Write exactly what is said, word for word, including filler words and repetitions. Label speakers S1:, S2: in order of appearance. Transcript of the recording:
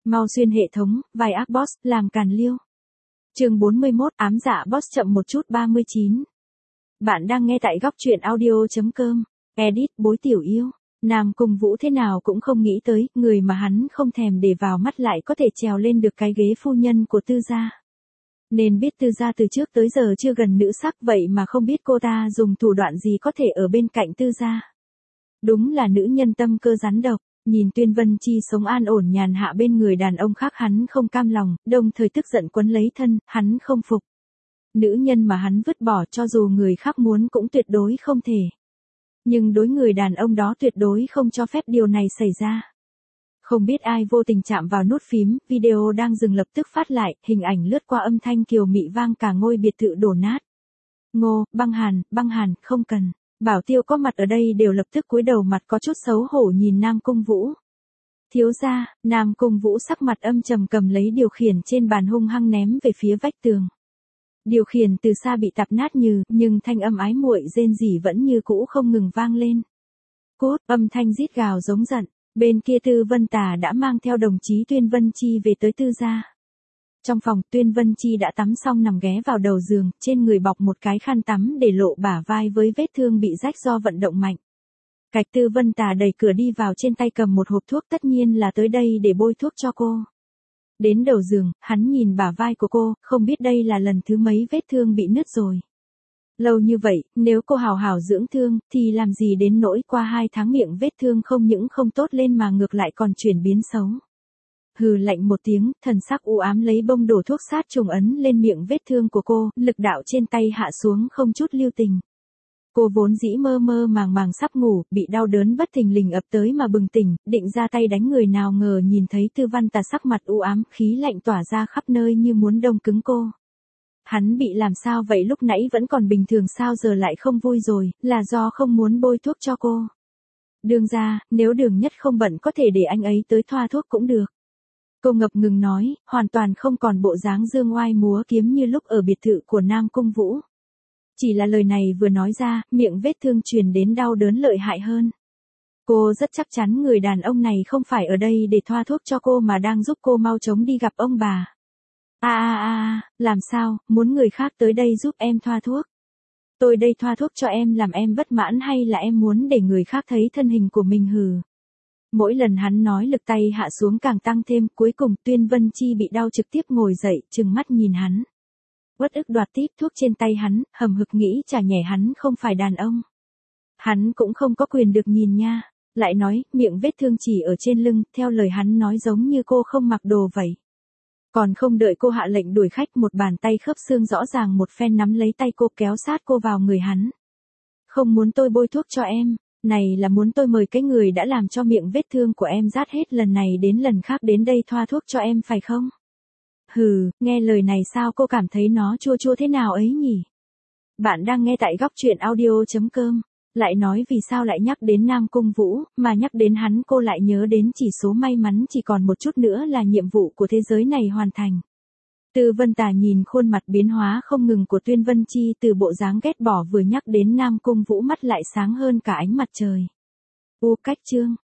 S1: Mau xuyên hệ thống, vai ác boss, làm càn liêu. Chương bốn mươi mốt, ám dạ boss chậm một chút ba mươi chín. Bạn đang nghe tại góc truyện audio.com. Edit, bối tiểu yêu. Nam Cung Vũ thế nào cũng không nghĩ tới, người mà hắn không thèm để vào mắt lại có thể trèo lên được cái ghế phu nhân của Tư gia. Nên biết Tư gia từ trước tới giờ chưa gần nữ sắc, vậy mà không biết cô ta dùng thủ đoạn gì có thể ở bên cạnh Tư gia. Đúng là nữ nhân tâm cơ rắn độc. Nhìn Tuyên Vân Chi sống an ổn nhàn hạ bên người đàn ông khác, hắn không cam lòng, đồng thời tức giận quấn lấy thân, hắn không phục. Nữ nhân mà hắn vứt bỏ cho dù người khác muốn cũng tuyệt đối không thể. Nhưng đối người đàn ông đó tuyệt đối không cho phép điều này xảy ra. Không biết ai vô tình chạm vào nút phím, video đang dừng lập tức phát lại, hình ảnh lướt qua, âm thanh kiều mị vang cả ngôi biệt thự đổ nát. Ngô, băng hàn, băng hàn, không cần. Bảo Tiêu có mặt ở đây đều lập tức cúi đầu, mặt có chút xấu hổ nhìn Nam Cung Vũ. Thiếu gia. Nam Cung Vũ sắc mặt âm trầm cầm lấy điều khiển trên bàn hung hăng ném về phía vách tường. Điều khiển từ xa bị tạp nát nhừ, nhưng thanh âm ái muội rên rỉ vẫn như cũ không ngừng vang lên. Cốt, âm thanh rít gào giống giận. Bên kia Tư Vân Tà đã mang theo đồng chí Tuyên Vân Chi về tới Tư gia. Trong phòng, Tuyên Vân Chi đã tắm xong nằm ghé vào đầu giường, trên người bọc một cái khăn tắm để lộ bả vai với vết thương bị rách do vận động mạnh. Cạch Tư Vân Tà đẩy cửa đi vào, trên tay cầm một hộp thuốc, tất nhiên là tới đây để bôi thuốc cho cô. Đến đầu giường, hắn nhìn bả vai của cô, không biết đây là lần thứ mấy vết thương bị nứt rồi. Lâu như vậy, nếu cô hào hào dưỡng thương, thì làm gì đến nỗi qua hai tháng miệng vết thương không những không tốt lên mà ngược lại còn chuyển biến xấu. Hừ lạnh một tiếng, thần sắc u ám lấy bông đổ thuốc sát trùng ấn lên miệng vết thương của cô, lực đạo trên tay hạ xuống không chút lưu tình. Cô vốn dĩ mơ mơ màng màng sắp ngủ, bị đau đớn bất thình lình ập tới mà bừng tỉnh, định ra tay đánh người, nào ngờ nhìn thấy Tư Văn Tà sắc mặt u ám, khí lạnh tỏa ra khắp nơi như muốn đông cứng cô. Hắn bị làm sao vậy, lúc nãy vẫn còn bình thường sao giờ lại không vui rồi, là do không muốn bôi thuốc cho cô. Đường ra, nếu Đường Nhất không bận có thể để anh ấy tới thoa thuốc cũng được. Cô ngập ngừng nói, hoàn toàn không còn bộ dáng dương oai múa kiếm như lúc ở biệt thự của Nam Cung Vũ. Chỉ là lời này vừa nói ra, miệng vết thương truyền đến đau đớn lợi hại hơn. Cô rất chắc chắn người đàn ông này không phải ở đây để thoa thuốc cho cô mà đang giúp cô mau chóng đi gặp ông bà. À à à, làm sao, muốn người khác tới đây giúp em thoa thuốc? Tôi đây thoa thuốc cho em làm em bất mãn hay là em muốn để người khác thấy thân hình của mình hừ? Mỗi lần hắn nói lực tay hạ xuống càng tăng thêm, cuối cùng Tuyên Vân Chi bị đau trực tiếp ngồi dậy, trừng mắt nhìn hắn. Uất ức đoạt tiếp thuốc trên tay hắn, hầm hực nghĩ chả nhẽ hắn không phải đàn ông. Hắn cũng không có quyền được nhìn nha. Lại nói, miệng vết thương chỉ ở trên lưng, theo lời hắn nói giống như cô không mặc đồ vậy. Còn không đợi cô hạ lệnh đuổi khách, một bàn tay khớp xương rõ ràng một phen nắm lấy tay cô kéo sát cô vào người hắn. Không muốn tôi bôi thuốc cho em, này là muốn tôi mời cái người đã làm cho miệng vết thương của em rát hết lần này đến lần khác đến đây thoa thuốc cho em phải không? Hừ, nghe lời này sao cô cảm thấy nó chua chua thế nào ấy nhỉ? Bạn đang nghe tại góc truyện audio.com. Lại nói vì sao lại nhắc đến Nam Cung Vũ, mà nhắc đến hắn cô lại nhớ đến chỉ số may mắn chỉ còn một chút nữa là nhiệm vụ của thế giới này hoàn thành. Tư Vân Tà nhìn khuôn mặt biến hóa không ngừng của Tuyên Vân Chi, từ bộ dáng ghét bỏ vừa nhắc đến Nam Cung Vũ mắt lại sáng hơn cả ánh mặt trời. U cách chương,